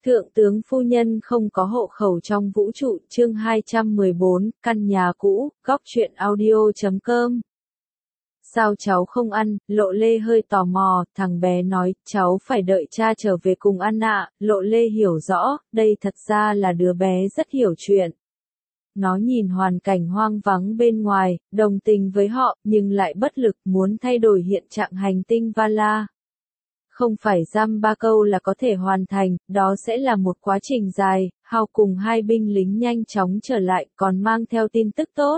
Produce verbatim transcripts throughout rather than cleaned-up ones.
Thượng tướng phu nhân không có hộ khẩu trong vũ trụ, chương hai trăm mười bốn, căn nhà cũ, góc truyện audio chấm com. Sao cháu không ăn? Lộ Lê hơi tò mò, thằng bé nói, cháu phải đợi cha trở về cùng ăn ạ. Lộ Lê hiểu rõ, đây thật ra là đứa bé rất hiểu chuyện. Nó nhìn hoàn cảnh hoang vắng bên ngoài, đồng tình với họ, nhưng lại bất lực muốn thay đổi hiện trạng hành tinh Vala. Không phải dăm ba câu là có thể hoàn thành, đó sẽ là một quá trình dài. Hao cùng hai binh lính nhanh chóng trở lại, còn mang theo tin tức tốt.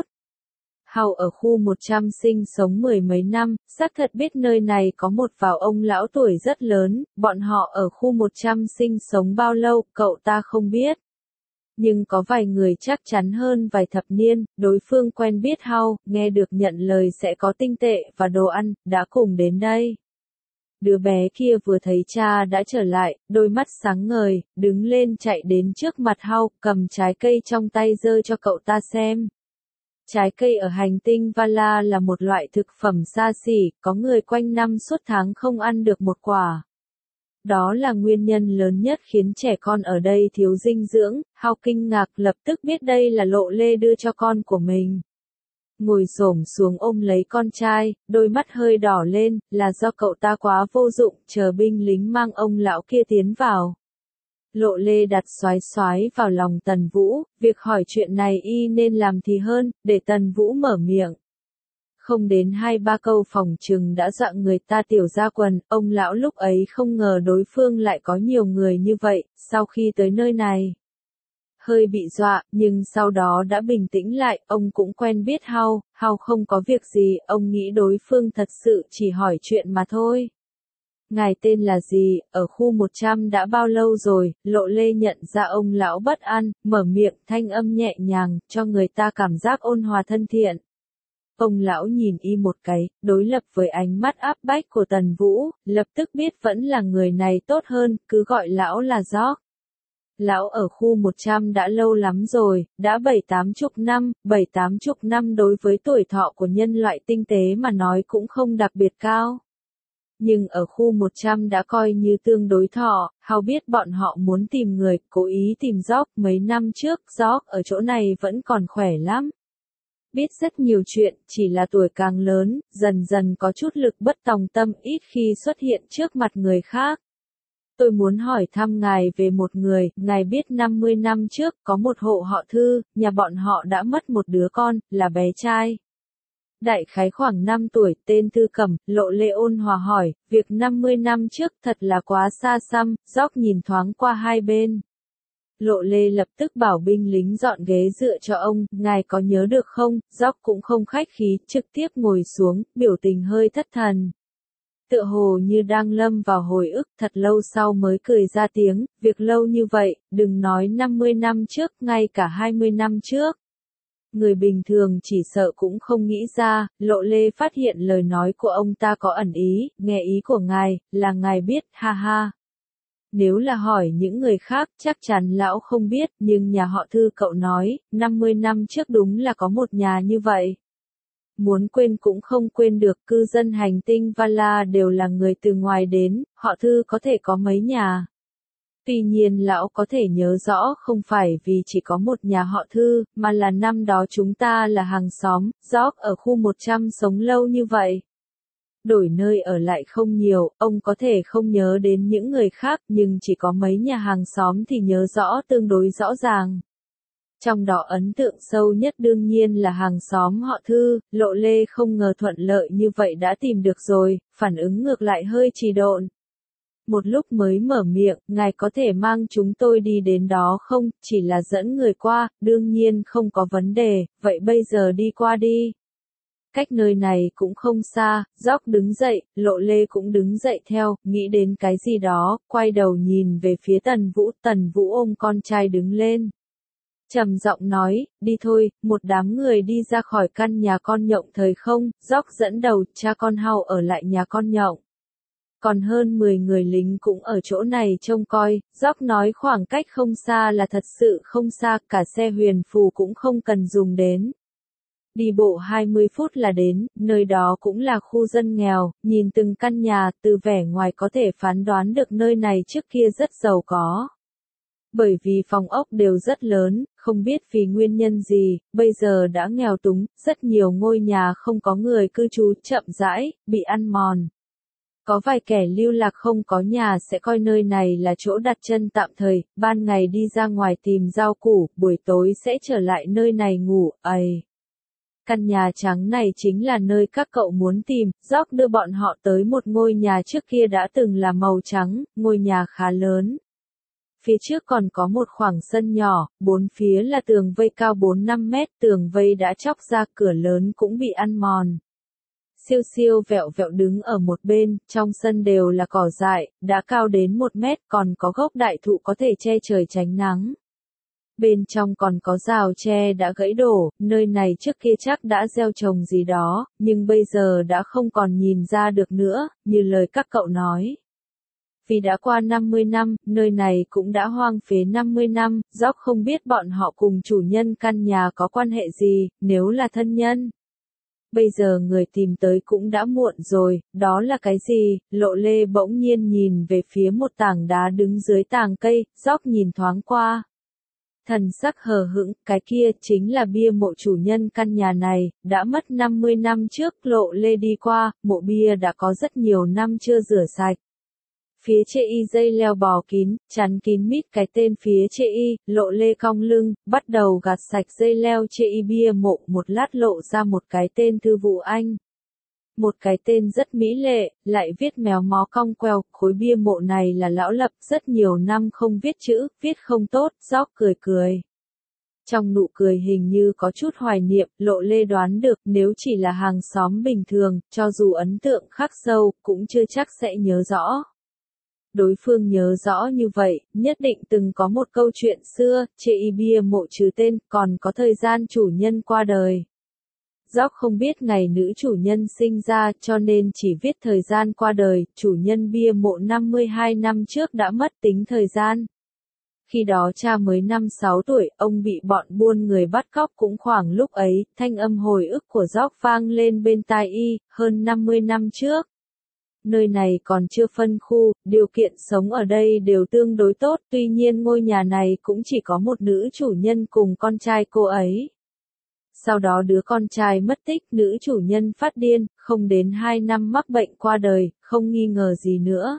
Hao ở khu một trăm sinh sống mười mấy năm, xác thật biết nơi này có một vào ông lão tuổi rất lớn, bọn họ ở khu một trăm sinh sống bao lâu, cậu ta không biết. Nhưng có vài người chắc chắn hơn vài thập niên, đối phương quen biết Hao, nghe được nhận lời sẽ có tinh tệ và đồ ăn, đã cùng đến đây. Đứa bé kia vừa thấy cha đã trở lại, đôi mắt sáng ngời, đứng lên chạy đến trước mặt Hao, cầm trái cây trong tay giơ cho cậu ta xem. Trái cây ở hành tinh Vala là một loại thực phẩm xa xỉ, có người quanh năm suốt tháng không ăn được một quả. Đó là nguyên nhân lớn nhất khiến trẻ con ở đây thiếu dinh dưỡng. Hao kinh ngạc lập tức biết đây là Lộ Lê đưa cho con của mình. Ngồi xổm xuống ôm lấy con trai, đôi mắt hơi đỏ lên, là do cậu ta quá vô dụng, chờ binh lính mang ông lão kia tiến vào. Lộ Lê đặt xoái xoái vào lòng Tần Vũ, việc hỏi chuyện này y nên làm thì hơn, để Tần Vũ mở miệng. Không đến hai ba câu phòng trừng đã dọa người ta tiểu ra quần, ông lão lúc ấy không ngờ đối phương lại có nhiều người như vậy, sau khi tới nơi này. Hơi bị dọa, nhưng sau đó đã bình tĩnh lại, ông cũng quen biết Hao, Hao không có việc gì, ông nghĩ đối phương thật sự chỉ hỏi chuyện mà thôi. Ngài tên là gì, ở khu một trăm đã bao lâu rồi? Lộ Lê nhận ra ông lão bất an, mở miệng, thanh âm nhẹ nhàng, cho người ta cảm giác ôn hòa thân thiện. Ông lão nhìn y một cái, đối lập với ánh mắt áp bách của Tần Vũ, lập tức biết vẫn là người này tốt hơn, cứ gọi lão là George. Lão ở khu một trăm đã lâu lắm rồi, đã bảy tám chục năm, bảy tám chục năm đối với tuổi thọ của nhân loại tinh tế mà nói cũng không đặc biệt cao. Nhưng ở khu một trăm đã coi như tương đối thọ. Hao biết bọn họ muốn tìm người, cố ý tìm George mấy năm trước, George ở chỗ này vẫn còn khỏe lắm. Biết rất nhiều chuyện, chỉ là tuổi càng lớn, dần dần có chút lực bất tòng tâm, ít khi xuất hiện trước mặt người khác. Tôi muốn hỏi thăm ngài về một người, ngài biết năm mươi năm trước, có một hộ họ Thư, nhà bọn họ đã mất một đứa con, là bé trai. Đại khái khoảng năm tuổi, tên Thư Cẩm. Lộ Lê ôn hòa hỏi, việc năm mươi năm trước thật là quá xa xăm. George nhìn thoáng qua hai bên. Lộ Lê lập tức bảo binh lính dọn ghế dựa cho ông, ngài có nhớ được không? George cũng không khách khí, trực tiếp ngồi xuống, biểu tình hơi thất thần. Tựa hồ như đang lâm vào hồi ức, thật lâu sau mới cười ra tiếng, việc lâu như vậy, đừng nói năm mươi năm trước, ngay cả hai mươi năm trước. Người bình thường chỉ sợ cũng không nghĩ ra. Lộ Lê phát hiện lời nói của ông ta có ẩn ý, nghe ý của ngài, là ngài biết, ha ha. Nếu là hỏi những người khác, chắc chắn lão không biết, nhưng nhà họ Thư cậu nói, năm mươi năm trước đúng là có một nhà như vậy. Muốn quên cũng không quên được, cư dân hành tinh Vala đều là người từ ngoài đến, họ Thư có thể có mấy nhà. Tuy nhiên lão có thể nhớ rõ không phải vì chỉ có một nhà họ Thư, mà là năm đó chúng ta là hàng xóm. George ở khu một trăm sống lâu như vậy. Đổi nơi ở lại không nhiều, ông có thể không nhớ đến những người khác, nhưng chỉ có mấy nhà hàng xóm thì nhớ rõ tương đối rõ ràng. Trong đó ấn tượng sâu nhất đương nhiên là hàng xóm họ Thư. Lộ Lê không ngờ thuận lợi như vậy đã tìm được rồi, phản ứng ngược lại hơi trì độn. Một lúc mới mở miệng, ngài có thể mang chúng tôi đi đến đó không, chỉ là dẫn người qua, đương nhiên không có vấn đề, vậy bây giờ đi qua đi. Cách nơi này cũng không xa. George đứng dậy, Lộ Lê cũng đứng dậy theo, nghĩ đến cái gì đó, quay đầu nhìn về phía Tần Vũ. Tần Vũ ôm con trai đứng lên. Trầm giọng nói, đi thôi. Một đám người đi ra khỏi căn nhà con nhộng thời không. George dẫn đầu, cha con Hao ở lại nhà con nhộng. Còn hơn mười người lính cũng ở chỗ này trông coi. George nói khoảng cách không xa là thật sự không xa, cả xe huyền phù cũng không cần dùng đến. Đi bộ hai mươi phút là đến, nơi đó cũng là khu dân nghèo, nhìn từng căn nhà, từ vẻ ngoài có thể phán đoán được nơi này trước kia rất giàu có. Bởi vì phòng ốc đều rất lớn, không biết vì nguyên nhân gì, bây giờ đã nghèo túng, rất nhiều ngôi nhà không có người cư trú, chậm rãi, bị ăn mòn. Có vài kẻ lưu lạc không có nhà sẽ coi nơi này là chỗ đặt chân tạm thời, ban ngày đi ra ngoài tìm rau củ, buổi tối sẽ trở lại nơi này ngủ, ầy. Căn nhà trắng này chính là nơi các cậu muốn tìm, George đưa bọn họ tới một ngôi nhà trước kia đã từng là màu trắng, ngôi nhà khá lớn. Phía trước còn có một khoảng sân nhỏ, bốn phía là tường vây cao bốn năm mét, tường vây đã chóc ra, cửa lớn cũng bị ăn mòn. Siêu siêu vẹo vẹo đứng ở một bên, trong sân đều là cỏ dại, đã cao đến một mét, còn có gốc đại thụ có thể che trời tránh nắng. Bên trong còn có rào tre đã gãy đổ, nơi này trước kia chắc đã gieo trồng gì đó, nhưng bây giờ đã không còn nhìn ra được nữa, như lời các cậu nói. Vì đã qua năm mươi năm, nơi này cũng đã hoang phế năm mươi năm, George không biết bọn họ cùng chủ nhân căn nhà có quan hệ gì, nếu là thân nhân. Bây giờ người tìm tới cũng đã muộn rồi, đó là cái gì? Lộ Lê bỗng nhiên nhìn về phía một tảng đá đứng dưới tàng cây, George nhìn thoáng qua. Thần sắc hờ hững, cái kia chính là bia mộ chủ nhân căn nhà này, đã mất năm mươi năm trước, Lộ Lê đi qua, mộ bia đã có rất nhiều năm chưa rửa sạch. Phía chê y dây leo bò kín, chắn kín mít cái tên phía chê y, Lộ Lê cong lưng, bắt đầu gạt sạch dây leo chê y bia mộ, một lát lộ ra một cái tên Thư Vũ Anh. Một cái tên rất mỹ lệ, lại viết méo mó cong queo, khối bia mộ này là lão Lập, rất nhiều năm không viết chữ, viết không tốt, George cười cười. Trong nụ cười hình như có chút hoài niệm, Lộ Lê đoán được nếu chỉ là hàng xóm bình thường, cho dù ấn tượng khắc sâu, cũng chưa chắc sẽ nhớ rõ. Đối phương nhớ rõ như vậy, nhất định từng có một câu chuyện xưa, chê y bia mộ trừ tên, còn có thời gian chủ nhân qua đời. George không biết ngày nữ chủ nhân sinh ra, cho nên chỉ viết thời gian qua đời, chủ nhân bia mộ năm mươi hai năm trước đã mất tính thời gian. Khi đó cha mới năm sáu tuổi, ông bị bọn buôn người bắt cóc cũng khoảng lúc ấy, thanh âm hồi ức của George vang lên bên tai y, hơn năm mươi năm trước. Nơi này còn chưa phân khu, điều kiện sống ở đây đều tương đối tốt, tuy nhiên ngôi nhà này cũng chỉ có một nữ chủ nhân cùng con trai cô ấy. Sau đó đứa con trai mất tích, nữ chủ nhân phát điên, không đến hai năm mắc bệnh qua đời, không nghi ngờ gì nữa.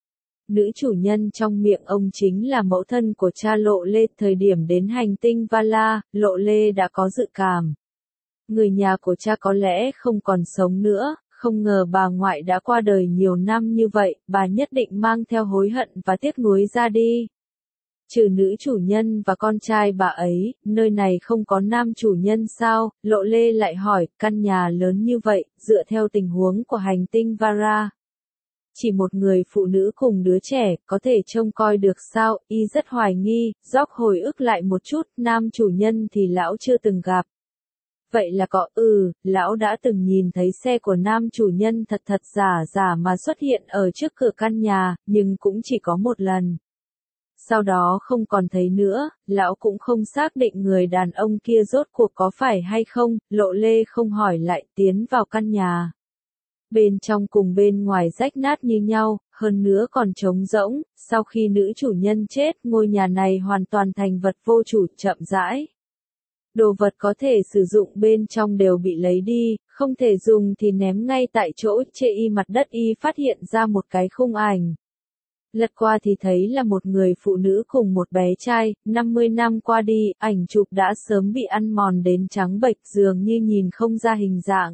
Nữ chủ nhân trong miệng ông chính là mẫu thân của cha Lộ Lê, thời điểm đến hành tinh Vala, Lộ Lê đã có dự cảm. Người nhà của cha có lẽ không còn sống nữa. Không ngờ bà ngoại đã qua đời nhiều năm như vậy, bà nhất định mang theo hối hận và tiếc nuối ra đi. Trừ nữ chủ nhân và con trai bà ấy, nơi này không có nam chủ nhân sao? Lộ Lê lại hỏi, căn nhà lớn như vậy, dựa theo tình huống của hành tinh Vara. Chỉ một người phụ nữ cùng đứa trẻ, có thể trông coi được sao? Y rất hoài nghi, George hồi ức lại một chút, nam chủ nhân thì lão chưa từng gặp. Vậy là có, ừ, lão đã từng nhìn thấy xe của nam chủ nhân thật thật giả giả mà xuất hiện ở trước cửa căn nhà, nhưng cũng chỉ có một lần. Sau đó không còn thấy nữa, lão cũng không xác định người đàn ông kia rốt cuộc có phải hay không, Lộ Lê không hỏi lại, tiến vào căn nhà. Bên trong cùng bên ngoài rách nát như nhau, hơn nữa còn trống rỗng, sau khi nữ chủ nhân chết, ngôi nhà này hoàn toàn thành vật vô chủ, chậm rãi. Đồ vật có thể sử dụng bên trong đều bị lấy đi, không thể dùng thì ném ngay tại chỗ, chê y mặt đất y phát hiện ra một cái khung ảnh. Lật qua thì thấy là một người phụ nữ cùng một bé trai, năm mươi năm qua đi, ảnh chụp đã sớm bị ăn mòn đến trắng bệch, dường như nhìn không ra hình dạng.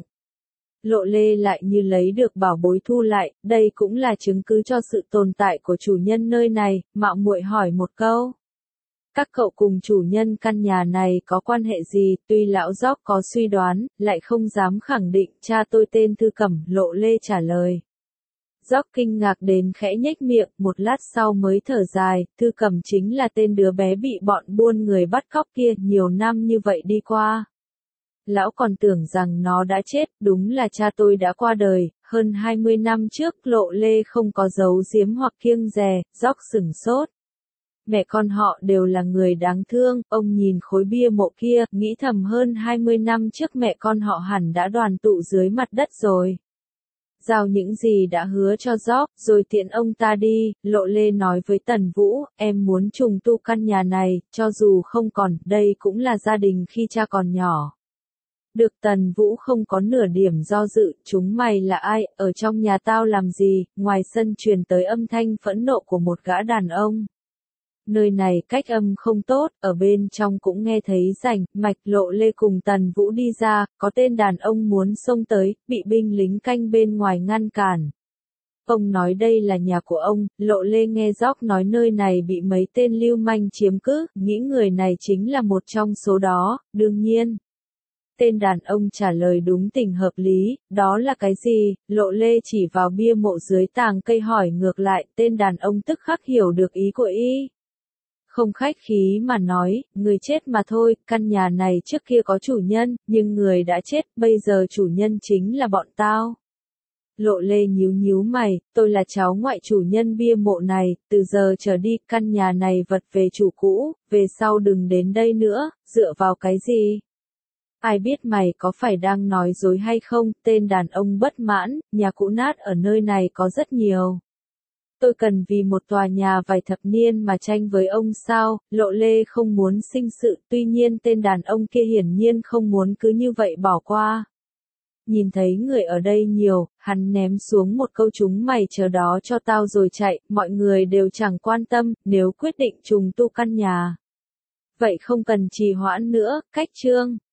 Lộ Lê lại như lấy được bảo bối thu lại, đây cũng là chứng cứ cho sự tồn tại của chủ nhân nơi này, mạo muội hỏi một câu. Các cậu cùng chủ nhân căn nhà này có quan hệ gì? Tuy lão George có suy đoán, lại không dám khẳng định, cha tôi tên Thư Cẩm, Lộ Lê trả lời. George kinh ngạc đến khẽ nhếch miệng, một lát sau mới thở dài, Thư Cẩm chính là tên đứa bé bị bọn buôn người bắt cóc kia, nhiều năm như vậy đi qua. Lão còn tưởng rằng nó đã chết, đúng là cha tôi đã qua đời, hơn hai mươi năm trước, Lộ Lê không có giấu giếm hoặc kiêng dè, George sửng sốt. Mẹ con họ đều là người đáng thương, ông nhìn khối bia mộ kia, nghĩ thầm hơn hai mươi năm trước mẹ con họ hẳn đã đoàn tụ dưới mặt đất rồi. giao những gì đã hứa cho Job, rồi tiễn ông ta đi. Lộ Lê nói với Tần Vũ, em muốn trùng tu căn nhà này, cho dù không còn, đây cũng là gia đình khi cha còn nhỏ. Được. Tần Vũ không có nửa điểm do dự, chúng mày là ai, ở trong nhà tao làm gì? Ngoài sân truyền tới âm thanh phẫn nộ của một gã đàn ông. Nơi này cách âm không tốt, ở bên trong cũng nghe thấy rành mạch. Lộ Lê cùng Tần Vũ đi ra, có tên đàn ông muốn xông tới, bị binh lính canh bên ngoài ngăn cản. Ông nói đây là nhà của ông. Lộ Lê nghe Job nói nơi này bị mấy tên lưu manh chiếm cứ, nghĩ người này chính là một trong số đó. Đương nhiên. Tên đàn ông trả lời đúng tình hợp lý. Đó là cái gì? Lộ Lê chỉ vào bia mộ dưới tàng cây hỏi ngược lại. Tên đàn ông tức khắc hiểu được ý của y. Không khách khí mà nói, người chết mà thôi. Căn nhà này trước kia có chủ nhân, nhưng người đã chết, bây giờ chủ nhân chính là bọn tao. Lộ Lê nhíu nhíu mày, tôi là cháu ngoại chủ nhân bia mộ này, từ giờ trở đi, căn nhà này vật về chủ cũ, về sau đừng đến đây nữa. Dựa vào cái gì? Ai biết mày có phải đang nói dối hay không? Tên đàn ông bất mãn, nhà cũ nát ở nơi này có rất nhiều. Tôi cần vì một tòa nhà vài thập niên mà tranh với ông sao? Lộ Lê không muốn sinh sự, tuy nhiên tên đàn ông kia hiển nhiên không muốn cứ như vậy bỏ qua. Nhìn thấy người ở đây nhiều, hắn ném xuống một câu chúng mày chờ đó cho tao rồi chạy. Mọi người đều chẳng quan tâm, nếu quyết định trùng tu căn nhà. Vậy không cần trì hoãn nữa. Cách chương